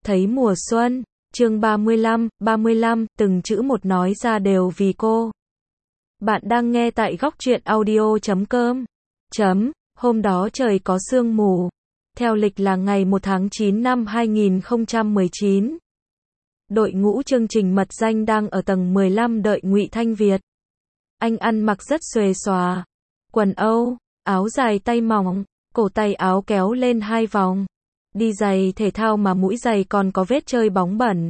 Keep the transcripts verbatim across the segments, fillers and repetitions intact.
Thấy mùa xuân, chương ba mươi lăm, ba mươi lăm, từng chữ một nói ra đều vì cô. Bạn đang nghe tại góc truyện audio chấm com. Chấm, hôm đó trời có sương mù. Theo lịch là ngày một tháng chín năm hai nghìn không trăm mười chín. Đội ngũ chương trình mật danh đang ở tầng mười lăm đợi Ngụy Thanh Việt. Anh ăn mặc rất xuề xòa. Quần Âu, áo dài tay mỏng, cổ tay áo kéo lên hai vòng. Đi giày thể thao mà mũi giày còn có vết chơi bóng bẩn.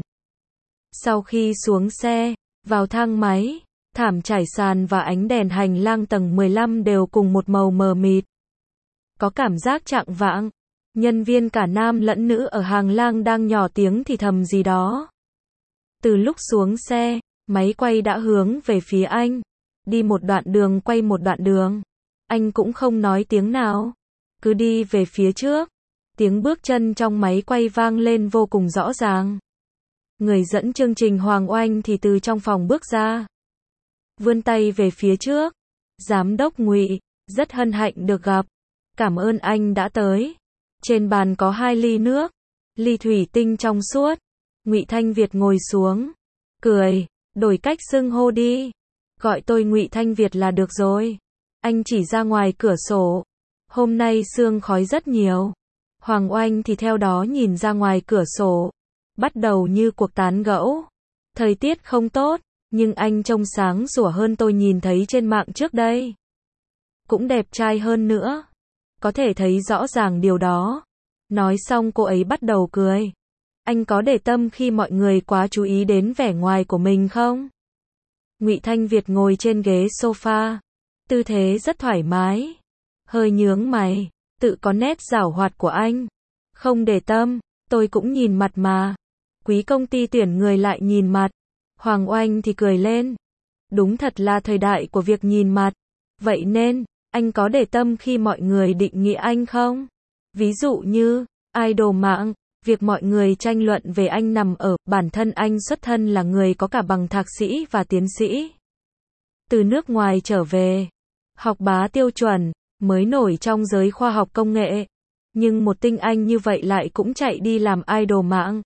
Sau khi xuống xe, vào thang máy, thảm trải sàn và ánh đèn hành lang tầng mười lăm đều cùng một màu mờ mịt. Có cảm giác chạng vạng, nhân viên cả nam lẫn nữ ở hàng lang đang nhỏ tiếng thì thầm gì đó. Từ lúc xuống xe, máy quay đã hướng về phía anh. Đi một đoạn đường quay một đoạn đường. Anh cũng không nói tiếng nào. Cứ đi về phía trước. Tiếng bước chân trong máy quay vang lên vô cùng rõ ràng. Người dẫn chương trình Hoàng Oanh thì từ trong phòng bước ra. Vươn tay về phía trước. Giám đốc Ngụy, rất hân hạnh được gặp. Cảm ơn anh đã tới. Trên bàn có hai ly nước. Ly thủy tinh trong suốt. Ngụy Thanh Việt ngồi xuống. Cười, đổi cách xưng hô đi. Gọi tôi Ngụy Thanh Việt là được rồi. Anh chỉ ra ngoài cửa sổ. Hôm nay sương khói rất nhiều. Hoàng Oanh thì theo đó nhìn ra ngoài cửa sổ. Bắt đầu như cuộc tán gẫu. Thời tiết không tốt, nhưng anh trông sáng sủa hơn tôi nhìn thấy trên mạng trước đây. Cũng đẹp trai hơn nữa. Có thể thấy rõ ràng điều đó. Nói xong cô ấy bắt đầu cười. Anh có để tâm khi mọi người quá chú ý đến vẻ ngoài của mình không? Ngụy Thanh Việt ngồi trên ghế sofa. Tư thế rất thoải mái. Hơi nhướng mày. Tự có nét giảo hoạt của anh. Không để tâm, tôi cũng nhìn mặt mà. Quý công ty tuyển người lại nhìn mặt. Hoàng Oanh thì cười lên. Đúng thật là thời đại của việc nhìn mặt. Vậy nên, anh có để tâm khi mọi người định nghĩa anh không? Ví dụ như, idol mạng, việc mọi người tranh luận về anh nằm ở, bản thân anh xuất thân là người có cả bằng thạc sĩ và tiến sĩ. Từ nước ngoài trở về, học bá tiêu chuẩn, mới nổi trong giới khoa học công nghệ. Nhưng một tinh anh như vậy lại cũng chạy đi làm idol mạng.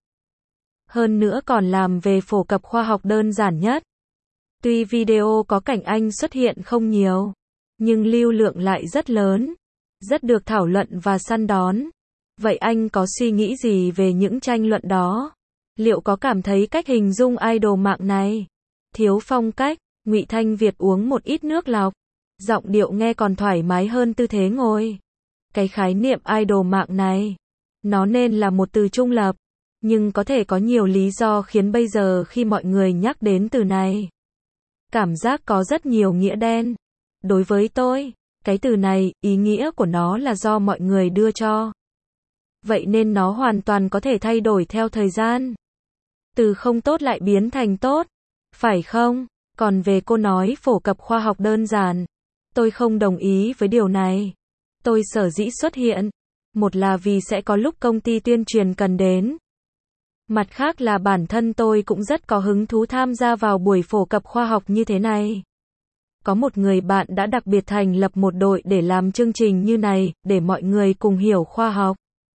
Hơn nữa còn làm về phổ cập khoa học đơn giản nhất. Tuy video có cảnh anh xuất hiện không nhiều, nhưng lưu lượng lại rất lớn, rất được thảo luận và săn đón. Vậy anh có suy nghĩ gì về những tranh luận đó? Liệu có cảm thấy cách hình dung idol mạng này thiếu phong cách? Ngụy Thanh Việt uống một ít nước lọc. Giọng điệu nghe còn thoải mái hơn tư thế ngồi. Cái khái niệm idol mạng này, nó nên là một từ trung lập, nhưng có thể có nhiều lý do khiến bây giờ khi mọi người nhắc đến từ này, cảm giác có rất nhiều nghĩa đen. Đối với tôi, cái từ này, ý nghĩa của nó là do mọi người đưa cho. Vậy nên nó hoàn toàn có thể thay đổi theo thời gian. Từ không tốt lại biến thành tốt, phải không? Còn về cô nói phổ cập khoa học đơn giản, tôi không đồng ý với điều này. Tôi sở dĩ xuất hiện, một là vì sẽ có lúc công ty tuyên truyền cần đến. Mặt khác là bản thân tôi cũng rất có hứng thú tham gia vào buổi phổ cập khoa học như thế này. Có một người bạn đã đặc biệt thành lập một đội để làm chương trình như này, để mọi người cùng hiểu khoa học.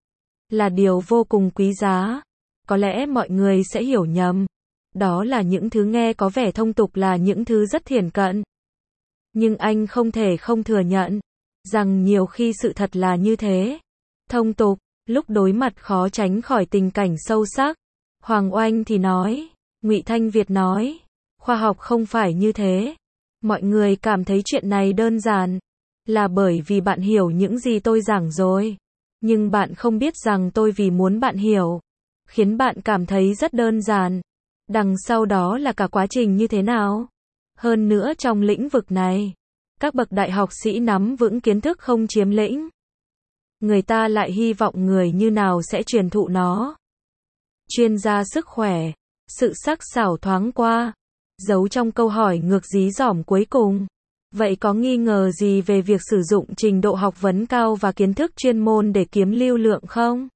Là điều vô cùng quý giá. Có lẽ mọi người sẽ hiểu nhầm. Đó là những thứ nghe có vẻ thông tục là những thứ rất thiển cận. Nhưng anh không thể không thừa nhận rằng nhiều khi sự thật là như thế. Thông tục, lúc đối mặt khó tránh khỏi tình cảnh sâu sắc. Hoàng Oanh thì nói, Ngụy Thanh Việt nói, khoa học không phải như thế. Mọi người cảm thấy chuyện này đơn giản, là bởi vì bạn hiểu những gì tôi giảng rồi. Nhưng bạn không biết rằng tôi vì muốn bạn hiểu, khiến bạn cảm thấy rất đơn giản. Đằng sau đó là cả quá trình như thế nào. Hơn nữa trong lĩnh vực này, các bậc đại học sĩ nắm vững kiến thức không chiếm lĩnh. Người ta lại hy vọng người như nào sẽ truyền thụ nó. Chuyên gia sức khỏe, sự sắc sảo thoáng qua, giấu trong câu hỏi ngược dí dỏm cuối cùng. Vậy có nghi ngờ gì về việc sử dụng trình độ học vấn cao và kiến thức chuyên môn để kiếm lưu lượng không?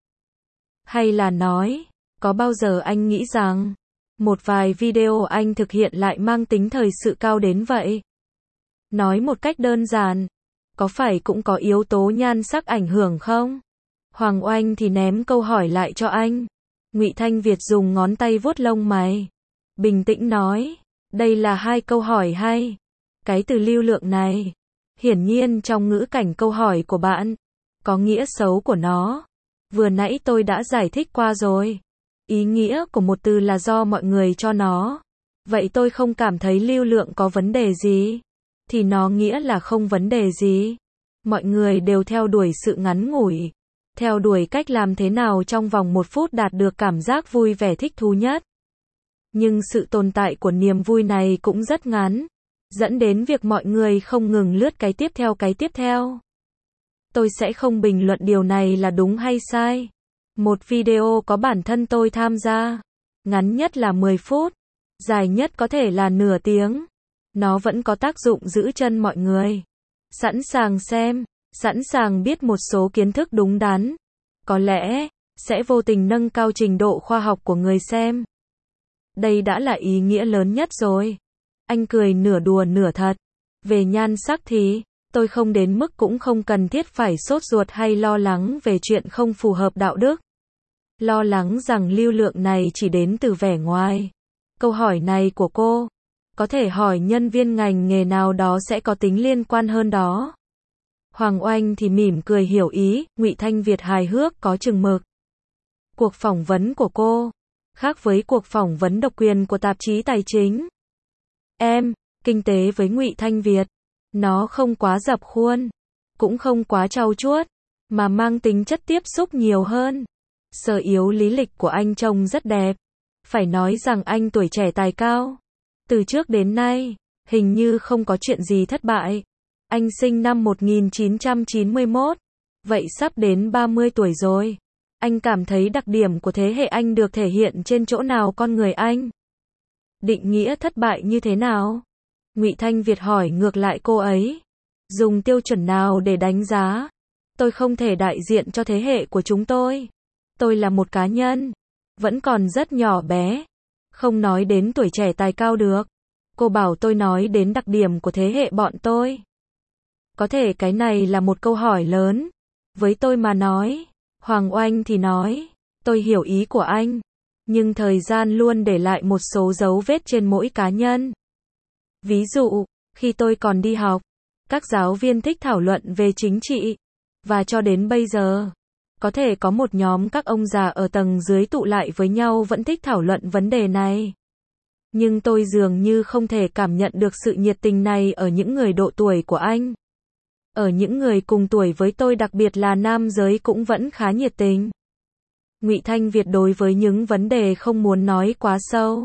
Hay là nói, có bao giờ anh nghĩ rằng, một vài video anh thực hiện lại mang tính thời sự cao đến vậy? Nói một cách đơn giản, có phải cũng có yếu tố nhan sắc ảnh hưởng không? Hoàng Oanh thì ném câu hỏi lại cho anh. Ngụy Thanh Việt dùng ngón tay vuốt lông mày, bình tĩnh nói, đây là hai câu hỏi hay. Cái từ lưu lượng này, hiển nhiên trong ngữ cảnh câu hỏi của bạn, có nghĩa xấu của nó. Vừa nãy tôi đã giải thích qua rồi. Ý nghĩa của một từ là do mọi người cho nó. Vậy tôi không cảm thấy lưu lượng có vấn đề gì. Thì nó nghĩa là không vấn đề gì. Mọi người đều theo đuổi sự ngắn ngủi. Theo đuổi cách làm thế nào trong vòng một phút đạt được cảm giác vui vẻ thích thú nhất. Nhưng sự tồn tại của niềm vui này cũng rất ngắn. Dẫn đến việc mọi người không ngừng lướt cái tiếp theo cái tiếp theo. Tôi sẽ không bình luận điều này là đúng hay sai. Một video có bản thân tôi tham gia. Ngắn nhất là mười phút. Dài nhất có thể là nửa tiếng. Nó vẫn có tác dụng giữ chân mọi người. Sẵn sàng xem. Sẵn sàng biết một số kiến thức đúng đắn. Có lẽ, sẽ vô tình nâng cao trình độ khoa học của người xem. Đây đã là ý nghĩa lớn nhất rồi. Anh cười nửa đùa nửa thật. Về nhan sắc thì, tôi không đến mức cũng không cần thiết phải sốt ruột hay lo lắng về chuyện không phù hợp đạo đức. Lo lắng rằng lưu lượng này chỉ đến từ vẻ ngoài. Câu hỏi này của cô, có thể hỏi nhân viên ngành nghề nào đó sẽ có tính liên quan hơn đó. Hoàng Oanh thì mỉm cười hiểu ý, Ngụy Thanh Việt hài hước có chừng mực. Cuộc phỏng vấn của cô, khác với cuộc phỏng vấn độc quyền của tạp chí tài chính. Em, kinh tế với Ngụy Thanh Việt, nó không quá dập khuôn, cũng không quá trau chuốt, mà mang tính chất tiếp xúc nhiều hơn. Sở yếu lý lịch của anh trông rất đẹp. Phải nói rằng anh tuổi trẻ tài cao. Từ trước đến nay, hình như không có chuyện gì thất bại. Anh sinh năm một nghìn chín trăm chín mươi mốt, vậy sắp đến ba mươi tuổi rồi. Anh cảm thấy đặc điểm của thế hệ anh được thể hiện trên chỗ nào con người anh? Định nghĩa thất bại như thế nào? Ngụy Thanh Việt hỏi ngược lại cô ấy. Dùng tiêu chuẩn nào để đánh giá? Tôi không thể đại diện cho thế hệ của chúng tôi. Tôi là một cá nhân, vẫn còn rất nhỏ bé, không nói đến tuổi trẻ tài cao được. Cô bảo tôi nói đến đặc điểm của thế hệ bọn tôi. Có thể cái này là một câu hỏi lớn. Với tôi mà nói, Hoàng Oanh thì nói, tôi hiểu ý của anh, nhưng thời gian luôn để lại một số dấu vết trên mỗi cá nhân. Ví dụ, khi tôi còn đi học, các giáo viên thích thảo luận về chính trị, và cho đến bây giờ, có thể có một nhóm các ông già ở tầng dưới tụ lại với nhau vẫn thích thảo luận vấn đề này. Nhưng tôi dường như không thể cảm nhận được sự nhiệt tình này ở những người độ tuổi của anh. Ở những người cùng tuổi với tôi, đặc biệt là nam giới, cũng vẫn khá nhiệt tình. Ngụy Thanh Việt đối với những vấn đề không muốn nói quá sâu,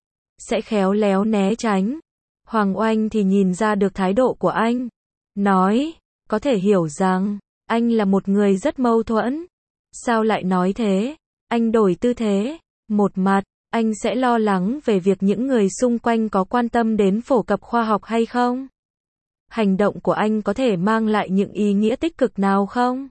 sẽ khéo léo né tránh. Hoàng Oanh thì nhìn ra được thái độ của anh. Nói, có thể hiểu rằng, anh là một người rất mâu thuẫn. Sao lại nói thế? Anh đổi tư thế. Một mặt, anh sẽ lo lắng về việc những người xung quanh có quan tâm đến phổ cập khoa học hay không? Hành động của anh có thể mang lại những ý nghĩa tích cực nào không?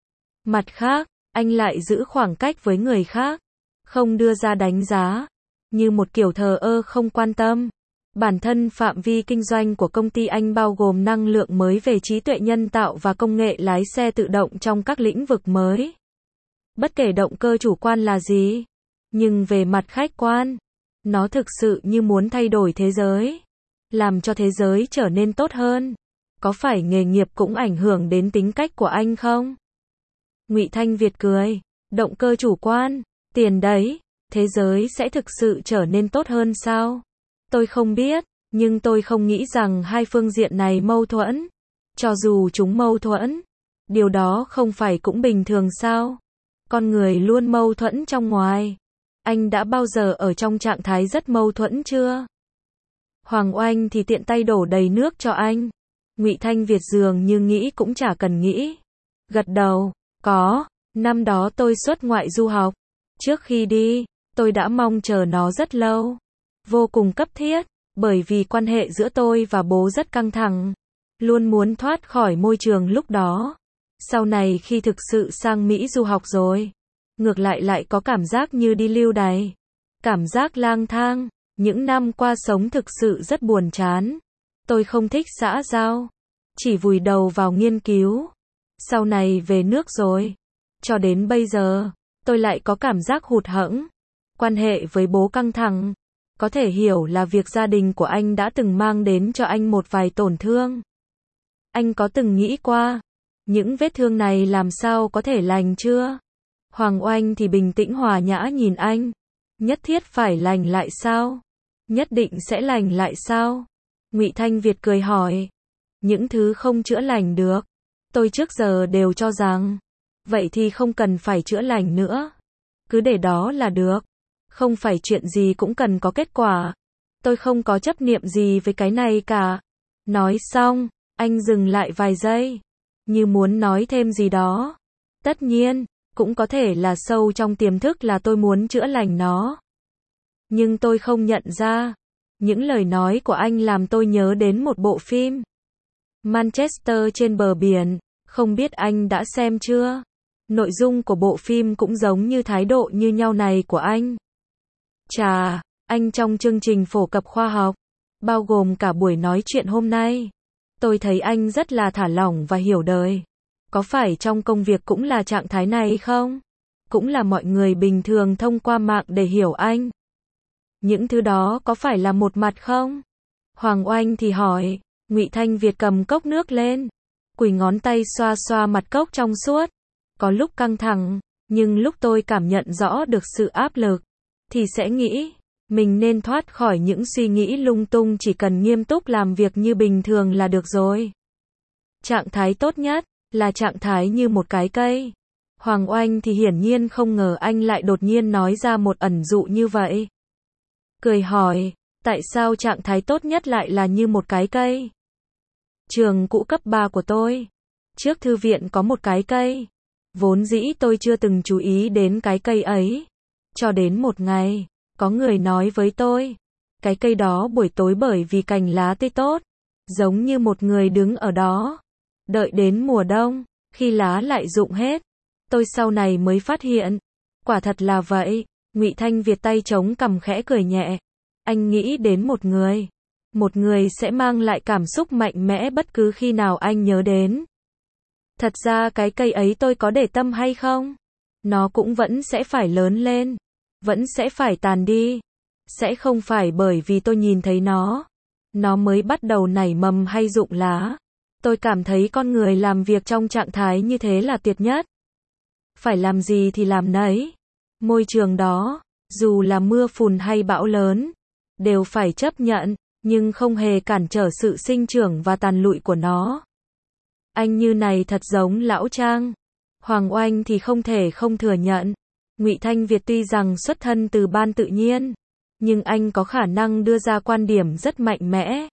Mặt khác, anh lại giữ khoảng cách với người khác, không đưa ra đánh giá, như một kiểu thờ ơ không quan tâm. Bản thân phạm vi kinh doanh của công ty anh bao gồm năng lượng mới về trí tuệ nhân tạo và công nghệ lái xe tự động trong các lĩnh vực mới. Bất kể động cơ chủ quan là gì, nhưng về mặt khách quan, nó thực sự như muốn thay đổi thế giới, làm cho thế giới trở nên tốt hơn. Có phải nghề nghiệp cũng ảnh hưởng đến tính cách của anh không? Ngụy Thanh Việt cười, động cơ chủ quan, tiền đấy, thế giới sẽ thực sự trở nên tốt hơn sao? Tôi không biết, nhưng tôi không nghĩ rằng hai phương diện này mâu thuẫn. Cho dù chúng mâu thuẫn, điều đó không phải cũng bình thường sao? Con người luôn mâu thuẫn trong ngoài. Anh đã bao giờ ở trong trạng thái rất mâu thuẫn chưa? Hoàng Oanh thì tiện tay đổ đầy nước cho anh. Ngụy Thanh Việt dường như nghĩ cũng chả cần nghĩ. Gật đầu, có, năm đó tôi xuất ngoại du học. Trước khi đi, tôi đã mong chờ nó rất lâu. Vô cùng cấp thiết, bởi vì quan hệ giữa tôi và bố rất căng thẳng. Luôn muốn thoát khỏi môi trường lúc đó. Sau này khi thực sự sang Mỹ du học rồi, ngược lại lại có cảm giác như đi lưu đày. Cảm giác lang thang, những năm qua sống thực sự rất buồn chán. Tôi không thích xã giao, chỉ vùi đầu vào nghiên cứu. Sau này về nước rồi, cho đến bây giờ, tôi lại có cảm giác hụt hẫng. Quan hệ với bố căng thẳng. Có thể hiểu là việc gia đình của anh đã từng mang đến cho anh một vài tổn thương. Anh có từng nghĩ qua, những vết thương này làm sao có thể lành chưa? Hoàng Oanh thì bình tĩnh hòa nhã nhìn anh. Nhất thiết phải lành lại sao? Nhất định sẽ lành lại sao? Ngụy Thanh Việt cười hỏi. Những thứ không chữa lành được. Tôi trước giờ đều cho rằng, vậy thì không cần phải chữa lành nữa. Cứ để đó là được. Không phải chuyện gì cũng cần có kết quả. Tôi không có chấp niệm gì với cái này cả. Nói xong, anh dừng lại vài giây, như muốn nói thêm gì đó. Tất nhiên, cũng có thể là sâu trong tiềm thức là tôi muốn chữa lành nó. Nhưng tôi không nhận ra. Những lời nói của anh làm tôi nhớ đến một bộ phim. Manchester trên bờ biển, không biết anh đã xem chưa? Nội dung của bộ phim cũng giống như thái độ như nhau này của anh. Chà, anh trong chương trình phổ cập khoa học, bao gồm cả buổi nói chuyện hôm nay. Tôi thấy anh rất là thả lỏng và hiểu đời. Có phải trong công việc cũng là trạng thái này không? Cũng là mọi người bình thường thông qua mạng để hiểu anh. Những thứ đó có phải là một mặt không? Hoàng Oanh thì hỏi. Ngụy Thanh Việt cầm cốc nước lên, quỳ ngón tay xoa xoa mặt cốc trong suốt. Có lúc căng thẳng, nhưng lúc tôi cảm nhận rõ được sự áp lực, thì sẽ nghĩ, mình nên thoát khỏi những suy nghĩ lung tung, chỉ cần nghiêm túc làm việc như bình thường là được rồi. Trạng thái tốt nhất, là trạng thái như một cái cây. Hoàng Oanh thì hiển nhiên không ngờ anh lại đột nhiên nói ra một ẩn dụ như vậy. Cười hỏi, tại sao trạng thái tốt nhất lại là như một cái cây? Trường cũ cấp ba của tôi, trước thư viện có một cái cây. Vốn dĩ tôi chưa từng chú ý đến cái cây ấy. Cho đến một ngày, có người nói với tôi, cái cây đó buổi tối bởi vì cành lá tươi tốt, giống như một người đứng ở đó, đợi đến mùa đông, khi lá lại rụng hết. Tôi sau này mới phát hiện, quả thật là vậy. Ngụy Thanh Việt tay chống cằm khẽ cười nhẹ. Anh nghĩ đến một người, một người sẽ mang lại cảm xúc mạnh mẽ bất cứ khi nào anh nhớ đến. Thật ra cái cây ấy tôi có để tâm hay không? Nó cũng vẫn sẽ phải lớn lên, vẫn sẽ phải tàn đi. Sẽ không phải bởi vì tôi nhìn thấy nó, nó mới bắt đầu nảy mầm hay rụng lá. Tôi cảm thấy con người làm việc trong trạng thái như thế là tuyệt nhất. Phải làm gì thì làm nấy. Môi trường đó, dù là mưa phùn hay bão lớn, đều phải chấp nhận, nhưng không hề cản trở sự sinh trưởng và tàn lụi của nó. Anh như này thật giống lão Trang. Hoàng Oanh thì không thể không thừa nhận. Ngụy Thanh Việt tuy rằng xuất thân từ ban tự nhiên, nhưng anh có khả năng đưa ra quan điểm rất mạnh mẽ.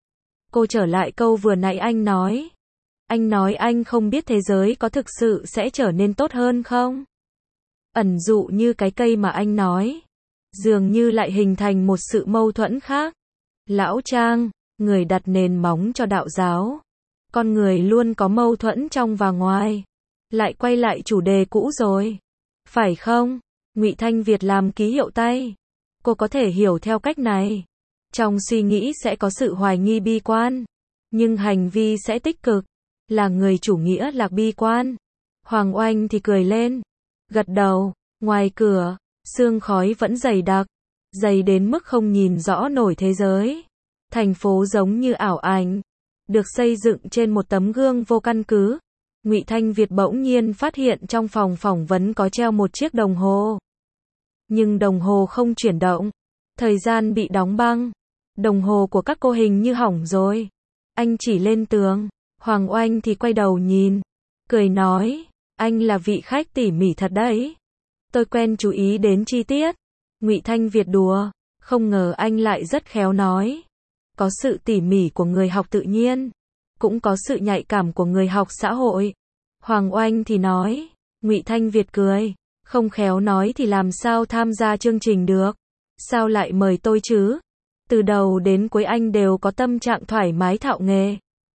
Cô trở lại câu vừa nãy anh nói. Anh nói anh không biết thế giới có thực sự sẽ trở nên tốt hơn không? Ẩn dụ như cái cây mà anh nói, dường như lại hình thành một sự mâu thuẫn khác. Lão Trang, người đặt nền móng cho đạo giáo. Con người luôn có mâu thuẫn trong và ngoài. Lại quay lại chủ đề cũ rồi. Phải không? Ngụy Thanh Việt làm ký hiệu tay. Cô có thể hiểu theo cách này. Trong suy nghĩ sẽ có sự hoài nghi bi quan, nhưng hành vi sẽ tích cực. Là người chủ nghĩa lạc bi quan. Hoàng Oanh thì cười lên. Gật đầu. Ngoài cửa, sương khói vẫn dày đặc. Dày đến mức không nhìn rõ nổi thế giới. Thành phố giống như ảo ảnh, được xây dựng trên một tấm gương vô căn cứ. Ngụy Thanh Việt bỗng nhiên phát hiện trong phòng phỏng vấn có treo một chiếc đồng hồ. Nhưng đồng hồ không chuyển động. Thời gian bị đóng băng. Đồng hồ của các cô hình như hỏng rồi. Anh chỉ lên tường. Hoàng Oanh thì quay đầu nhìn. Cười nói, anh là vị khách tỉ mỉ thật đấy. Tôi quen chú ý đến chi tiết. Ngụy Thanh Việt đùa. Không ngờ anh lại rất khéo nói. Có sự tỉ mỉ của người học tự nhiên, cũng có sự nhạy cảm của người học xã hội. Hoàng Oanh thì nói. Ngụy Thanh Việt cười. Không khéo nói thì làm sao tham gia chương trình được? Sao lại mời tôi chứ? Từ đầu đến cuối anh đều có tâm trạng thoải mái thạo nghề.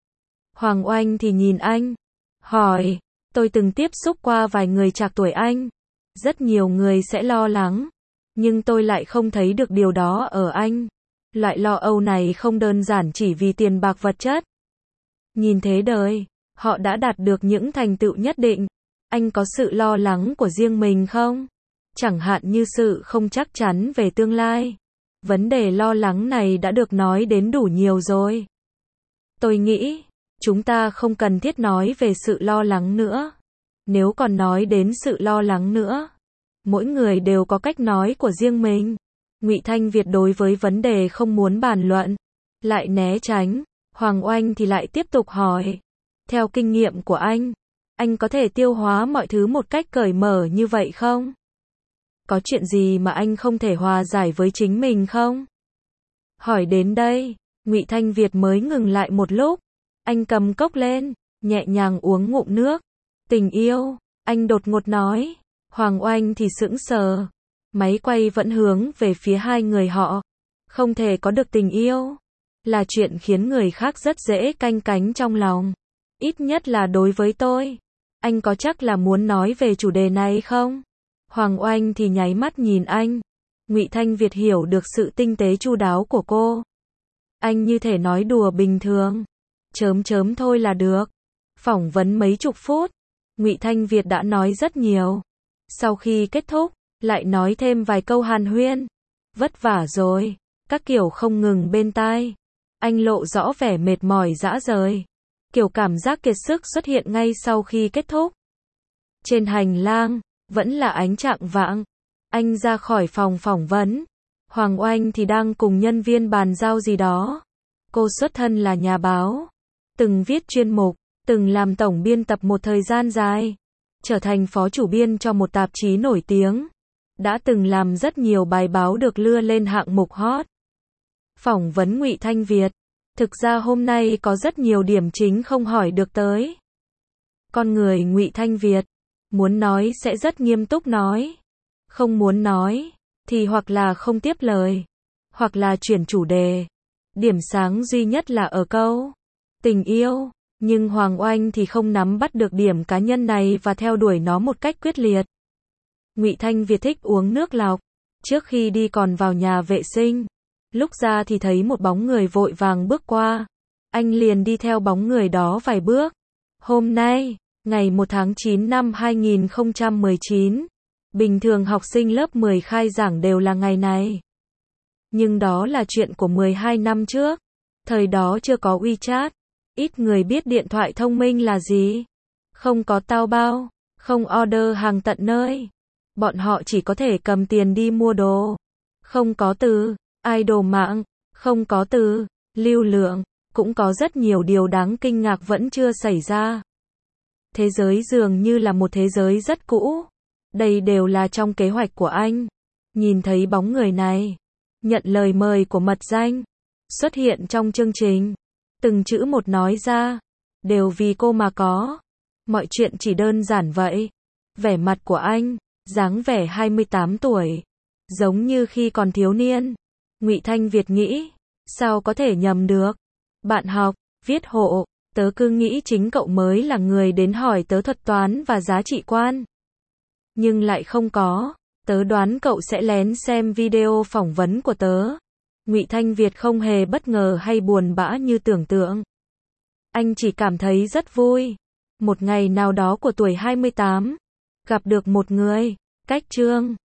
Hoàng Oanh thì nhìn anh, hỏi. Tôi từng tiếp xúc qua vài người trạc tuổi anh. Rất nhiều người sẽ lo lắng, nhưng tôi lại không thấy được điều đó ở anh. Loại lo âu này không đơn giản chỉ vì tiền bạc vật chất. Nhìn thế đời, họ đã đạt được những thành tựu nhất định. Anh có sự lo lắng của riêng mình không? Chẳng hạn như sự không chắc chắn về tương lai. Vấn đề lo lắng này đã được nói đến đủ nhiều rồi. Tôi nghĩ, chúng ta không cần thiết nói về sự lo lắng nữa. Nếu còn nói đến sự lo lắng nữa, mỗi người đều có cách nói của riêng mình. Ngụy Thanh Việt đối với vấn đề không muốn bàn luận, lại né tránh. Hoàng Oanh thì lại tiếp tục hỏi. Theo kinh nghiệm của anh, anh có thể tiêu hóa mọi thứ một cách cởi mở như vậy không? Có chuyện gì mà anh không thể hòa giải với chính mình không? Hỏi đến đây, Ngụy Thanh Việt mới ngừng lại một lúc. Anh cầm cốc lên, nhẹ nhàng uống ngụm nước. Tình yêu, anh đột ngột nói. Hoàng Oanh thì sững sờ. Máy quay vẫn hướng về phía hai người họ. Không thể có được tình yêu là chuyện khiến người khác rất dễ canh cánh trong lòng. Ít nhất là đối với tôi. Anh có chắc là muốn nói về chủ đề này không? Hoàng Oanh thì nháy mắt nhìn anh. Ngụy Thanh Việt hiểu được sự tinh tế chu đáo của cô. Anh như thể nói đùa bình thường. Chớm chớm thôi là được. Phỏng vấn mấy chục phút, Ngụy Thanh Việt đã nói rất nhiều. Sau khi kết thúc, lại nói thêm vài câu hàn huyên. Vất vả rồi, các kiểu không ngừng bên tai. Anh lộ rõ vẻ mệt mỏi rã rời. Kiểu cảm giác kiệt sức xuất hiện ngay sau khi kết thúc. Trên hành lang, vẫn là ánh chạng vạng. Anh ra khỏi phòng phỏng vấn. Hoàng Oanh thì đang cùng nhân viên bàn giao gì đó. Cô xuất thân là nhà báo. Từng viết chuyên mục, từng làm tổng biên tập một thời gian dài. Trở thành phó chủ biên cho một tạp chí nổi tiếng. Đã từng làm rất nhiều bài báo được lưa lên hạng mục hot. Phỏng vấn Ngụy Thanh Việt. Thực ra hôm nay có rất nhiều điểm chính không hỏi được tới. Con người Ngụy Thanh Việt, muốn nói sẽ rất nghiêm túc nói. Không muốn nói, thì hoặc là không tiếp lời, hoặc là chuyển chủ đề. Điểm sáng duy nhất là ở câu tình yêu, nhưng Hoàng Oanh thì không nắm bắt được điểm cá nhân này và theo đuổi nó một cách quyết liệt. Ngụy Thanh Việt thích uống nước lọc, trước khi đi còn vào nhà vệ sinh. Lúc ra thì thấy một bóng người vội vàng bước qua. Anh liền đi theo bóng người đó vài bước. Hôm nay, ngày một tháng chín năm hai nghìn không trăm mười chín, bình thường học sinh lớp mười khai giảng đều là ngày này. Nhưng đó là chuyện của mười hai năm trước. Thời đó chưa có WeChat. Ít người biết điện thoại thông minh là gì. Không có Taobao, không order hàng tận nơi. Bọn họ chỉ có thể cầm tiền đi mua đồ. Không có từ idol mạng, không có từ lưu lượng, cũng có rất nhiều điều đáng kinh ngạc vẫn chưa xảy ra. Thế giới dường như là một thế giới rất cũ. Đây đều là trong kế hoạch của anh. Nhìn thấy bóng người này, nhận lời mời của mật danh, xuất hiện trong chương trình. Từng chữ một nói ra, đều vì cô mà có. Mọi chuyện chỉ đơn giản vậy. Vẻ mặt của anh, dáng vẻ hai mươi tám tuổi, giống như khi còn thiếu niên. Ngụy Thanh Việt nghĩ, sao có thể nhầm được? Bạn học, viết hộ, tớ cứ nghĩ chính cậu mới là người đến hỏi tớ thuật toán và giá trị quan. Nhưng lại không có, tớ đoán cậu sẽ lén xem video phỏng vấn của tớ. Ngụy Thanh Việt không hề bất ngờ hay buồn bã như tưởng tượng. Anh chỉ cảm thấy rất vui. Một ngày nào đó của tuổi hai mươi tám, gặp được một người, cách chương.